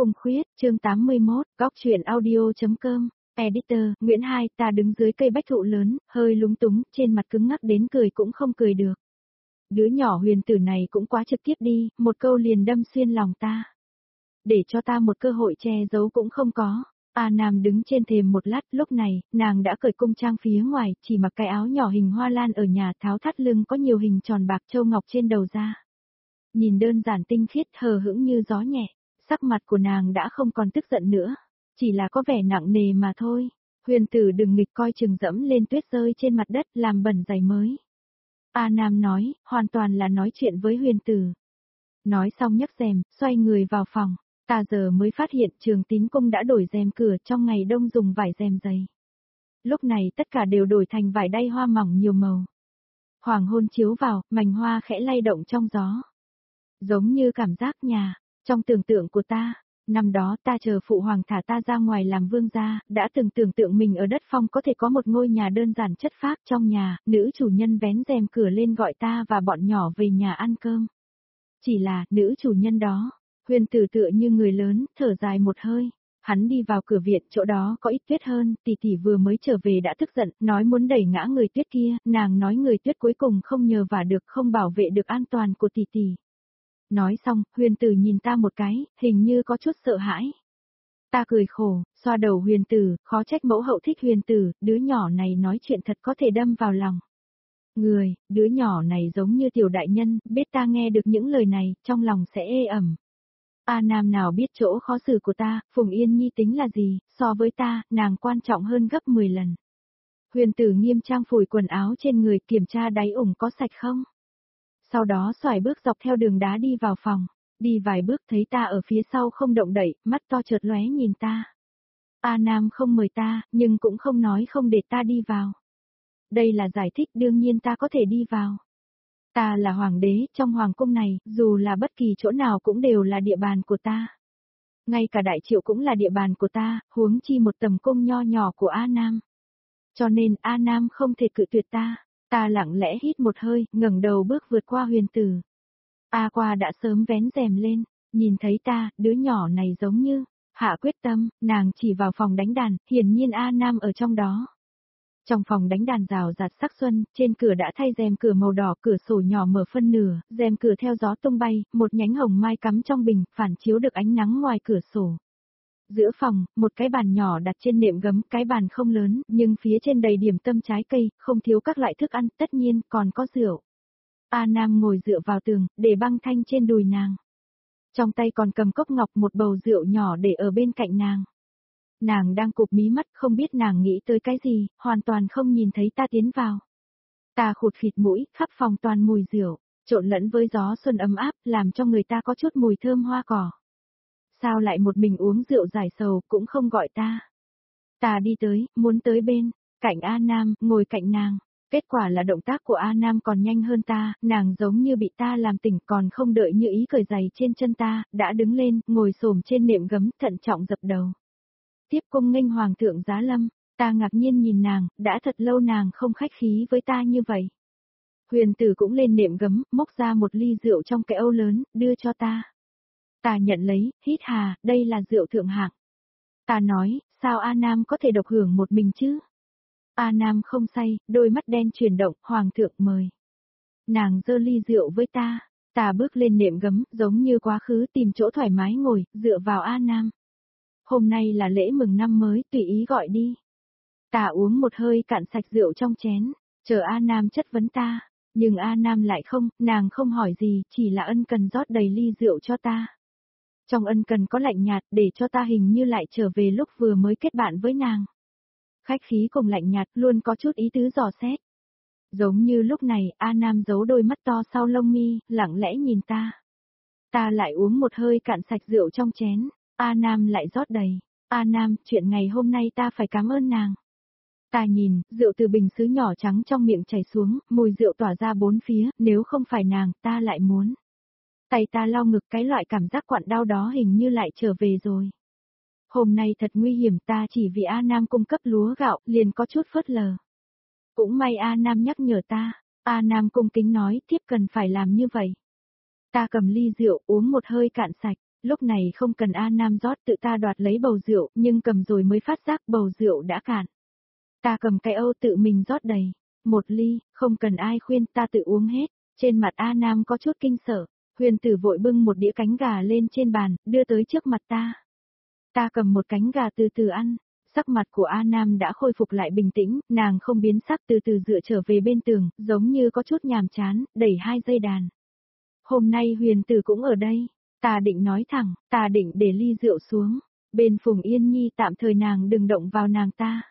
Cung Khuyết, chương 81, góc truyện audio.com, editor, Nguyễn Hai, ta đứng dưới cây bách thụ lớn, hơi lúng túng, trên mặt cứng ngắc đến cười cũng không cười được. Đứa nhỏ Huyền tử này cũng quá trực tiếp đi, một câu liền đâm xuyên lòng ta. Để cho ta một cơ hội che giấu cũng không có. A Nam đứng trên thềm một lát, lúc này, nàng đã cởi cung trang phía ngoài, chỉ mặc cái áo nhỏ hình hoa lan ở nhà, tháo thắt lưng có nhiều hình tròn bạc châu ngọc trên đầu ra. Nhìn đơn giản tinh khiết, hờ hững như gió nhẹ, sắc mặt của nàng đã không còn tức giận nữa, chỉ là có vẻ nặng nề mà thôi. Huyền tử đừng nghịch coi chừng dẫm lên tuyết rơi trên mặt đất làm bẩn giày mới. A Nam nói, hoàn toàn là nói chuyện với Huyền tử. Nói xong nhấc rèm, xoay người vào phòng. Ta giờ mới phát hiện Trường Tín Cung đã đổi rèm cửa, trong ngày đông dùng vải rèm dày. Lúc này tất cả đều đổi thành vải đay hoa mỏng nhiều màu. Hoàng hôn chiếu vào, mảnh hoa khẽ lay động trong gió. Giống như cảm giác nhà, trong tưởng tượng của ta, năm đó ta chờ phụ hoàng thả ta ra ngoài làm vương gia, đã từng tưởng tượng mình ở đất phong có thể có một ngôi nhà đơn giản chất phác, trong nhà, nữ chủ nhân vén rèm cửa lên gọi ta và bọn nhỏ về nhà ăn cơm. Chỉ là, nữ chủ nhân đó, Huyền tử tựa như người lớn, thở dài một hơi. Hắn đi vào cửa viện, chỗ đó có ít tuyết hơn, tỷ tỷ vừa mới trở về đã tức giận, nói muốn đẩy ngã người tuyết kia, nàng nói người tuyết cuối cùng không nhờ vả được, không bảo vệ được an toàn của tỷ tỷ. Nói xong, Huyền tử nhìn ta một cái, hình như có chút sợ hãi. Ta cười khổ, xoa đầu Huyền tử, khó trách mẫu hậu thích Huyền tử, đứa nhỏ này nói chuyện thật có thể đâm vào lòng. Đứa nhỏ này giống như tiểu đại nhân, biết ta nghe được những lời này, trong lòng sẽ ê ẩm. A Nam nào biết chỗ khó xử của ta, Phùng Yên Nhi tính là gì, so với ta, nàng quan trọng hơn gấp 10 lần. Huyền tử nghiêm trang phủi quần áo trên người, kiểm tra đáy ủng có sạch không. Sau đó xoải bước dọc theo đường đá đi vào phòng, đi vài bước thấy ta ở phía sau không động đậy, mắt to chợt lóe nhìn ta. A Nam không mời ta, nhưng cũng không nói không để ta đi vào. Đây là giải thích đương nhiên ta có thể đi vào. Ta là hoàng đế, trong hoàng cung này, dù là bất kỳ chỗ nào cũng đều là địa bàn của ta. Ngay cả đại triệu cũng là địa bàn của ta, huống chi một tầm cung nho nhỏ của A Nam. Cho nên A Nam không thể cự tuyệt ta. Ta lặng lẽ hít một hơi, ngẩng đầu bước vượt qua Huyền tử. A Qua đã sớm vén rèm lên, nhìn thấy ta, đứa nhỏ này giống như hạ quyết tâm, nàng chỉ vào phòng đánh đàn, hiển nhiên A Nam ở trong đó. Trong phòng đánh đàn rào rạt sắc xuân, trên cửa đã thay rèm cửa màu đỏ, cửa sổ nhỏ mở phân nửa, rèm cửa theo gió tung bay, một nhánh hồng mai cắm trong bình, phản chiếu được ánh nắng ngoài cửa sổ. Giữa phòng, một cái bàn nhỏ đặt trên nệm gấm, cái bàn không lớn, nhưng phía trên đầy điểm tâm trái cây, không thiếu các loại thức ăn, tất nhiên còn có rượu. A Nam ngồi dựa vào tường, để băng thanh trên đùi nàng. Trong tay còn cầm cốc ngọc, một bầu rượu nhỏ để ở bên cạnh nàng. Nàng đang cụp mí mắt, không biết nàng nghĩ tới cái gì, hoàn toàn không nhìn thấy ta tiến vào. Ta khụt khịt mũi, khắp phòng toàn mùi rượu, trộn lẫn với gió xuân ấm áp, làm cho người ta có chút mùi thơm hoa cỏ. Sao lại một mình uống rượu giải sầu, cũng không gọi ta. Ta đi tới, muốn tới bên, cạnh A Nam, ngồi cạnh nàng. Kết quả là động tác của A Nam còn nhanh hơn ta, nàng giống như bị ta làm tỉnh, còn không đợi như ý cởi giày trên chân ta, đã đứng lên, ngồi xổm trên nệm gấm, thận trọng dập đầu. Tiếp cung nghênh hoàng thượng giá lâm, ta ngạc nhiên nhìn nàng, đã thật lâu nàng không khách khí với ta như vậy. Huyền tử cũng lên nệm gấm, móc ra một ly rượu trong cái âu lớn, đưa cho ta. Ta nhận lấy, hít hà, đây là rượu thượng hạng. Ta nói, sao A Nam có thể độc hưởng một mình chứ? A Nam không say, đôi mắt đen chuyển động, hoàng thượng mời. Nàng giơ ly rượu với ta bước lên nệm gấm, giống như quá khứ tìm chỗ thoải mái ngồi, dựa vào A Nam. Hôm nay là lễ mừng năm mới, tùy ý gọi đi. Ta uống một hơi cạn sạch rượu trong chén, chờ A Nam chất vấn ta, nhưng A Nam lại không, nàng không hỏi gì, chỉ là ân cần rót đầy ly rượu cho ta. Trong ân cần có lạnh nhạt, để cho ta hình như lại trở về lúc vừa mới kết bạn với nàng. Khách khí cùng lạnh nhạt luôn có chút ý tứ dò xét. Giống như lúc này, A Nam giấu đôi mắt to sau lông mi, lặng lẽ nhìn ta. Ta lại uống một hơi cạn sạch rượu trong chén, A Nam lại rót đầy. A Nam, chuyện ngày hôm nay ta phải cảm ơn nàng. Ta nhìn, rượu từ bình sứ nhỏ trắng trong miệng chảy xuống, mùi rượu tỏa ra bốn phía, nếu không phải nàng, ta lại muốn. Tay ta lau ngực, cái loại cảm giác quặn đau đó hình như lại trở về rồi. Hôm nay thật nguy hiểm, ta chỉ vì A Nam cung cấp lúa gạo, liền có chút phớt lờ. Cũng may A Nam nhắc nhở ta, A Nam cung kính nói tiếp cần phải làm như vậy. Ta cầm ly rượu uống một hơi cạn sạch, Lúc này không cần A Nam rót, tự ta đoạt lấy bầu rượu, nhưng cầm rồi mới phát giác bầu rượu đã cạn. Ta cầm cái âu tự mình rót đầy. Một ly, không cần ai khuyên, ta tự uống hết. Trên mặt A Nam có chút kinh sợ. Huyền tử vội bưng một đĩa cánh gà lên trên bàn, đưa tới trước mặt ta. Ta cầm một cánh gà từ từ ăn. Sắc mặt của A Nam đã khôi phục lại bình tĩnh, nàng không biến sắc, từ từ dựa trở về bên tường, giống như có chút nhàm chán, đẩy 2 dây đàn. Hôm nay huyền tử cũng ở đây. Ta định nói thẳng, ta định để ly rượu xuống. Bên Phùng Yên Nhi tạm thời nàng đừng động vào nàng ta.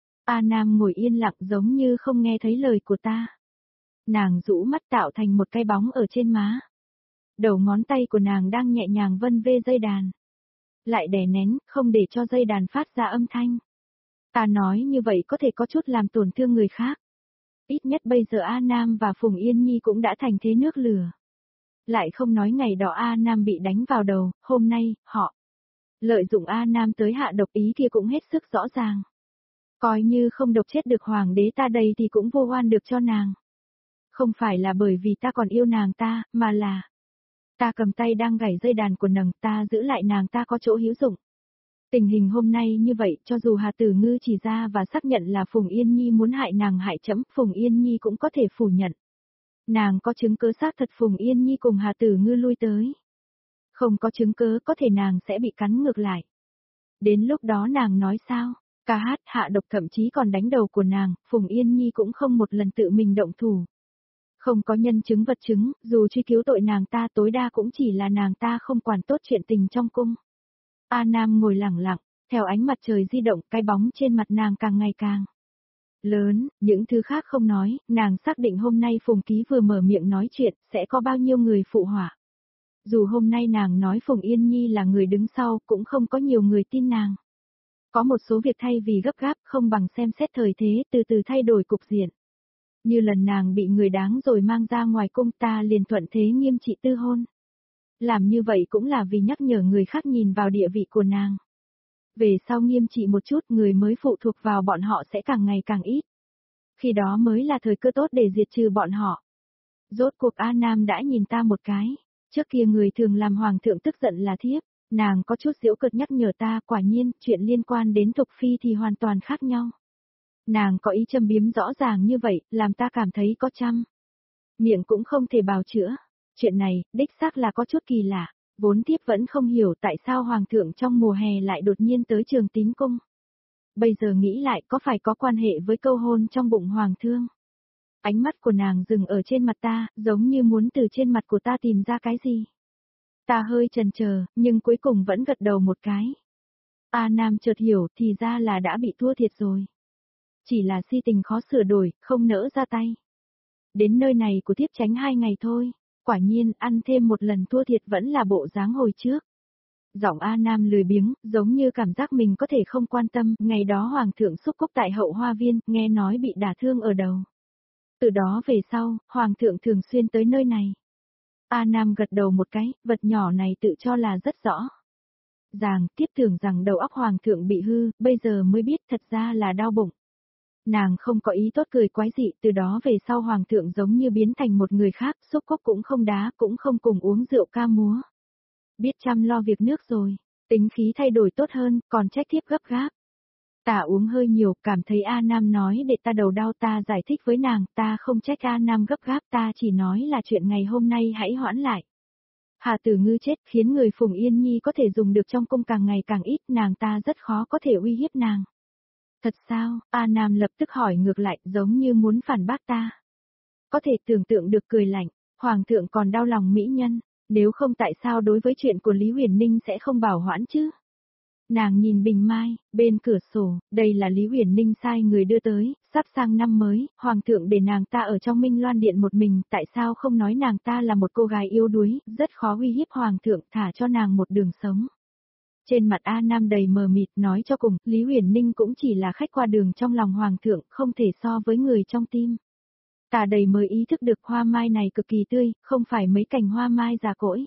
A Nam ngồi yên lặng giống như không nghe thấy lời của ta. Nàng rũ mắt tạo thành một cái bóng ở trên má. Đầu ngón tay của nàng đang nhẹ nhàng vân vê dây đàn. Lại đè nén, không để cho dây đàn phát ra âm thanh. Ta nói như vậy có thể có chút làm tổn thương người khác. Ít nhất bây giờ A Nam và Phùng Yên Nhi cũng đã thành thế nước lửa. Lại không nói ngày đó A Nam bị đánh vào đầu, hôm nay, họ lợi dụng A Nam tới hạ độc, ý kia cũng hết sức rõ ràng. Coi như không độc chết được hoàng đế ta đây thì cũng vô oan được cho nàng. Không phải là bởi vì ta còn yêu nàng ta, mà là ta cầm tay đang gảy dây đàn của nàng, ta giữ lại nàng ta có chỗ hữu dụng. Tình hình hôm nay như vậy, cho dù Hà Tử Ngư chỉ ra và xác nhận là Phùng Yên Nhi muốn hại nàng hại chấm, Phùng Yên Nhi cũng có thể phủ nhận. Nàng có chứng cứ xác thật Phùng Yên Nhi cùng Hà Tử Ngư lui tới. Không có chứng cứ có thể nàng sẽ bị cắn ngược lại. Đến lúc đó nàng nói sao? Ca hát hạ độc thậm chí còn đánh đầu của nàng, Phùng Yên Nhi cũng không một lần tự mình động thủ. Không có nhân chứng vật chứng, dù truy cứu tội nàng ta tối đa cũng chỉ là nàng ta không quản tốt chuyện tình trong cung. A Nam ngồi lặng lặng, theo ánh mặt trời di động, cái bóng trên mặt nàng càng ngày càng lớn, những thứ khác không nói, nàng xác định hôm nay Phùng Ký vừa mở miệng nói chuyện, sẽ có bao nhiêu người phụ họa. Dù hôm nay nàng nói Phùng Yên Nhi là người đứng sau, cũng không có nhiều người tin nàng. Có một số việc thay vì gấp gáp không bằng xem xét thời thế, từ từ thay đổi cục diện. Như lần nàng bị người đáng rồi mang ra ngoài cung, ta liền thuận thế nghiêm trị tư hôn. Làm như vậy cũng là vì nhắc nhở người khác nhìn vào địa vị của nàng. Về sau nghiêm trị một chút, người mới phụ thuộc vào bọn họ sẽ càng ngày càng ít. Khi đó mới là thời cơ tốt để diệt trừ bọn họ. Rốt cuộc A Nam đã nhìn ta một cái. Trước kia người thường làm hoàng thượng tức giận là thiếp. Nàng có chút giễu cợt nhắc nhở ta, quả nhiên, chuyện liên quan đến Thục Phi thì hoàn toàn khác nhau. Nàng có ý châm biếm rõ ràng như vậy, làm ta cảm thấy có trăm. Miệng cũng không thể bào chữa. Chuyện này, đích xác là có chút kỳ lạ. Vốn thiếp vẫn không hiểu tại sao hoàng thượng trong mùa hè lại đột nhiên tới Trường Tín cung. Bây giờ nghĩ lại có phải có quan hệ với câu hôn trong bụng hoàng thương. Ánh mắt của nàng dừng ở trên mặt ta, giống như muốn từ trên mặt của ta tìm ra cái gì. Ta hơi chần chờ, nhưng cuối cùng vẫn gật đầu một cái. A Nam chợt hiểu, thì ra là đã bị thua thiệt rồi. Chỉ là si tình khó sửa đổi, không nỡ ra tay. Đến nơi này của thiếp tránh 2 ngày thôi, quả nhiên ăn thêm một lần thua thiệt vẫn là bộ dáng hồi trước. Giọng A Nam lười biếng, giống như cảm giác mình có thể không quan tâm, ngày đó hoàng thượng xúc cúc tại Hậu Hoa Viên, nghe nói bị đả thương ở đầu. Từ đó về sau, hoàng thượng thường xuyên tới nơi này. A Nam gật đầu một cái, vật nhỏ này tự cho là rất rõ. Tiếp tưởng rằng đầu óc hoàng thượng bị hư, bây giờ mới biết thật ra là đau bụng. Nàng không có ý tốt cười quái dị, từ đó về sau hoàng thượng giống như biến thành một người khác, xúc cốc cũng không đá, cũng không cùng uống rượu ca múa. Biết chăm lo việc nước rồi, tính khí thay đổi tốt hơn, còn trách thiếp gấp gáp. Ta uống hơi nhiều, cảm thấy A Nam nói để ta đầu đau, ta giải thích với nàng, ta không trách A Nam gấp gáp, ta chỉ nói là chuyện ngày hôm nay hãy hoãn lại. Hà Tử Ngư chết khiến người Phùng Yên Nhi có thể dùng được trong cung càng ngày càng ít, nàng ta rất khó có thể uy hiếp nàng. Thật sao? A Nam lập tức hỏi ngược lại, giống như muốn phản bác ta. Có thể tưởng tượng được cười lạnh, hoàng thượng còn đau lòng mỹ nhân, nếu không tại sao đối với chuyện của Lý Huyền Ninh sẽ không bảo hoãn chứ? Nàng nhìn bình mai, bên cửa sổ, đây là Lý Huyền Ninh sai người đưa tới, sắp sang năm mới, hoàng thượng để nàng ta ở trong Minh Loan Điện một mình, tại sao không nói nàng ta là một cô gái yếu đuối, rất khó uy hiếp hoàng thượng, thả cho nàng một đường sống. Trên mặt A Nam đầy mờ mịt, nói cho cùng, Lý Huyền Ninh cũng chỉ là khách qua đường trong lòng hoàng thượng, không thể so với người trong tim. Ta đầy mới ý thức được hoa mai này cực kỳ tươi, không phải mấy cành hoa mai già cỗi.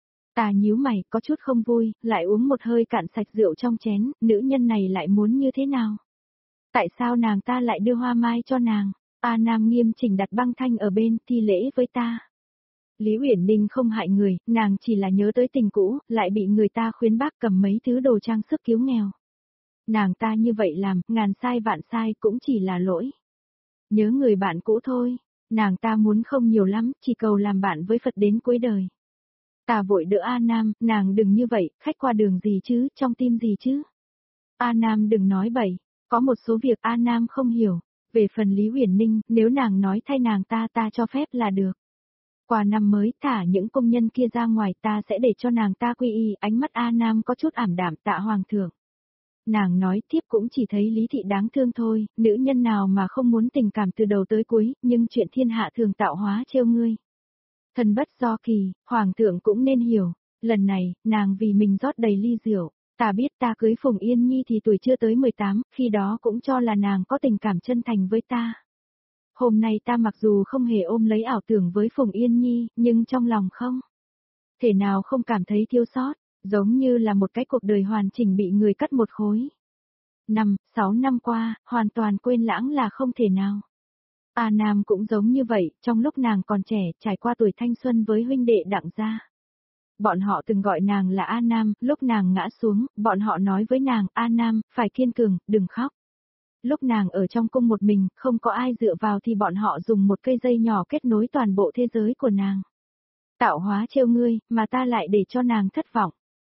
Ta nhíu mày, có chút không vui, lại uống một hơi cạn sạch rượu trong chén, nữ nhân này lại muốn như thế nào? Tại sao nàng ta lại đưa hoa mai cho nàng? A Nam nghiêm chỉnh đặt băng thanh ở bên, thi lễ với ta. Lý Uyển Ninh không hại người, nàng chỉ là nhớ tới tình cũ, lại bị người ta khuyến bác cầm mấy thứ đồ trang sức cứu nghèo. Nàng ta như vậy làm, ngàn sai vạn sai cũng chỉ là lỗi. Nhớ người bạn cũ thôi, nàng ta muốn không nhiều lắm, chỉ cầu làm bạn với Phật đến cuối đời. Ta vội đỡ A Nam, nàng đừng như vậy, khách qua đường gì chứ, trong tim gì chứ. A Nam đừng nói bậy, có một số việc A Nam không hiểu. Về phần Lý Uyển Ninh, nếu nàng nói thay nàng ta cho phép là được. Qua năm mới thả những công nhân kia ra ngoài ta sẽ để cho nàng ta quy y, ánh mắt A Nam có chút ảm đạm tạ hoàng thượng. Nàng nói tiếp cũng chỉ thấy Lý Thị đáng thương thôi, nữ nhân nào mà không muốn tình cảm từ đầu tới cuối, nhưng chuyện thiên hạ thường tạo hóa trêu ngươi. Thần bất do kỳ, hoàng thượng cũng nên hiểu, lần này, nàng vì mình rót đầy ly rượu, ta biết ta cưới Phùng Yên Nhi thì tuổi chưa tới 18, khi đó cũng cho là nàng có tình cảm chân thành với ta. Hôm nay ta mặc dù không hề ôm lấy ảo tưởng với Phùng Yên Nhi, nhưng trong lòng không thể nào không cảm thấy thiếu sót, giống như là một cái cuộc đời hoàn chỉnh bị người cắt một khối. 6 năm qua, hoàn toàn quên lãng là không thể nào. A Nam cũng giống như vậy, trong lúc nàng còn trẻ, trải qua tuổi thanh xuân với huynh đệ Đặng gia. Bọn họ từng gọi nàng là A Nam, lúc nàng ngã xuống, bọn họ nói với nàng, A Nam, phải kiên cường, đừng khóc. Lúc nàng ở trong cung một mình, không có ai dựa vào thì bọn họ dùng một cây dây nhỏ kết nối toàn bộ thế giới của nàng. Tạo hóa trêu ngươi, mà ta lại để cho nàng thất vọng.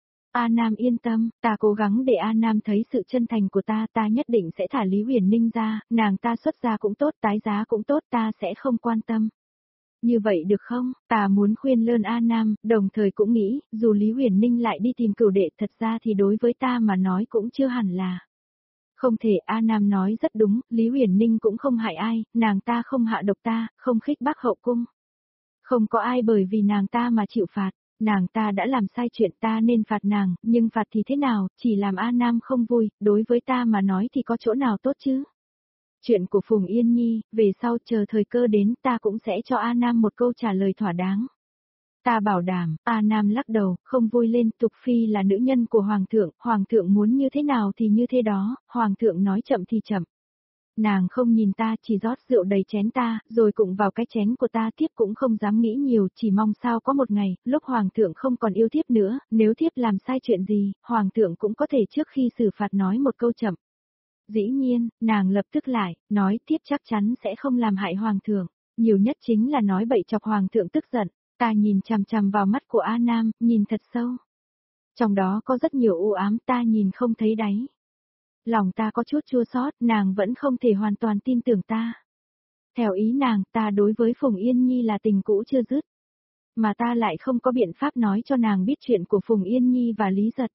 A Nam yên tâm, ta cố gắng để A Nam thấy sự chân thành của ta nhất định sẽ thả Lý Uyển Ninh ra, nàng ta xuất gia cũng tốt, tái giá cũng tốt, ta sẽ không quan tâm. Như vậy được không, ta muốn khuyên lơn A Nam, đồng thời cũng nghĩ, dù Lý Uyển Ninh lại đi tìm cửu đệ thật ra thì đối với ta mà nói cũng chưa hẳn là. Không thể, A Nam nói rất đúng, Lý Uyển Ninh cũng không hại ai, nàng ta không hạ độc ta, không khích bác hậu cung. Không có ai bởi vì nàng ta mà chịu phạt, nàng ta đã làm sai chuyện ta nên phạt nàng, nhưng phạt thì thế nào, chỉ làm A Nam không vui, đối với ta mà nói thì có chỗ nào tốt chứ. Chuyện của Phùng Yên Nhi, về sau chờ thời cơ đến ta cũng sẽ cho A Nam một câu trả lời thỏa đáng. Ta bảo đảm, A Nam lắc đầu, không vui lên, Tục Phi là nữ nhân của Hoàng thượng muốn như thế nào thì như thế đó, Hoàng thượng nói chậm thì chậm. Nàng không nhìn ta, chỉ rót rượu đầy chén ta, rồi cũng vào cái chén của ta, thiếp cũng không dám nghĩ nhiều, chỉ mong sao có một ngày, lúc Hoàng thượng không còn yêu thiếp nữa, nếu thiếp làm sai chuyện gì, Hoàng thượng cũng có thể trước khi xử phạt nói một câu chậm. Dĩ nhiên, nàng lập tức lại, nói thiếp chắc chắn sẽ không làm hại Hoàng thượng, nhiều nhất chính là nói bậy chọc Hoàng thượng tức giận. Ta nhìn chằm chằm vào mắt của A Nam, nhìn thật sâu. Trong đó có rất nhiều u ám ta nhìn không thấy đáy. Lòng ta có chút chua xót, nàng vẫn không thể hoàn toàn tin tưởng ta. Theo ý nàng, ta đối với Phùng Yên Nhi là tình cũ chưa dứt. Mà ta lại không có biện pháp nói cho nàng biết chuyện của Phùng Yên Nhi và Lý Giật.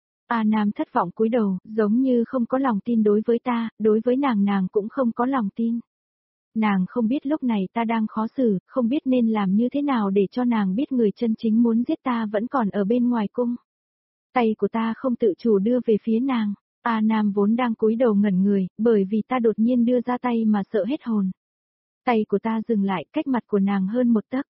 A Nam thất vọng cúi đầu, giống như không có lòng tin đối với ta, đối với nàng cũng không có lòng tin. Nàng không biết lúc này ta đang khó xử, không biết nên làm như thế nào để cho nàng biết người chân chính muốn giết ta vẫn còn ở bên ngoài cung. Tay của ta không tự chủ đưa về phía nàng. A Nam vốn đang cúi đầu ngẩn người, bởi vì ta đột nhiên đưa ra tay mà sợ hết hồn. Tay của ta dừng lại, cách mặt của nàng hơn một tấc.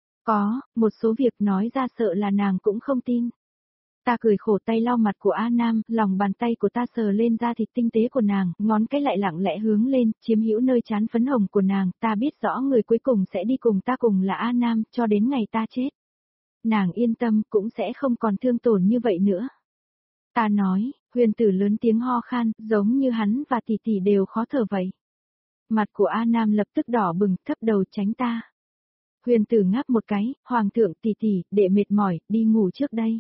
Có, một số việc nói ra sợ là nàng cũng không tin. Ta cười khổ tay lau mặt của A Nam, lòng bàn tay của ta sờ lên da thịt tinh tế của nàng, ngón cái lại lặng lẽ hướng lên, chiếm hữu nơi trán phấn hồng của nàng, ta biết rõ người cuối cùng sẽ đi cùng ta cùng là A Nam, cho đến ngày ta chết. Nàng yên tâm, cũng sẽ không còn thương tổn như vậy nữa. Ta nói, huyền tử lớn tiếng ho khan, giống như hắn và tỷ tỷ đều khó thở vậy. Mặt của A Nam lập tức đỏ bừng, thấp đầu tránh ta. Huyền tử ngáp một cái, Hoàng thượng tỷ tỷ, đệ mệt mỏi, đi ngủ trước đây.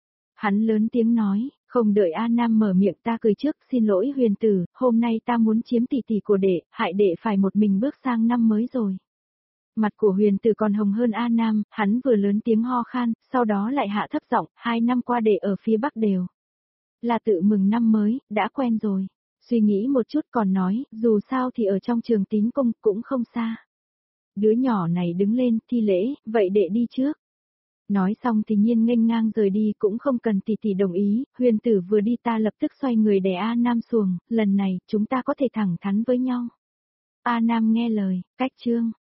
Hắn lớn tiếng nói, không đợi A Nam mở miệng ta cười trước, xin lỗi huyền tử, hôm nay ta muốn chiếm tỷ tỷ của đệ, hại đệ phải một mình bước sang năm mới rồi. Mặt của huyền tử còn hồng hơn A Nam, hắn vừa lớn tiếng ho khan, sau đó lại hạ thấp giọng, 2 năm qua đệ ở phía Bắc đều là tự mừng năm mới, đã quen rồi. Suy nghĩ một chút còn nói, dù sao thì ở trong trường Tín Cung cũng không xa. Đứa nhỏ này đứng lên, thi lễ, vậy đệ đi trước. Nói xong thì nhiên nghênh ngang rời đi cũng không cần tỷ tỷ đồng ý, huyền tử vừa đi ta lập tức xoay người đè A Nam xuồng, lần này chúng ta có thể thẳng thắn với nhau. A Nam nghe lời, cách chương.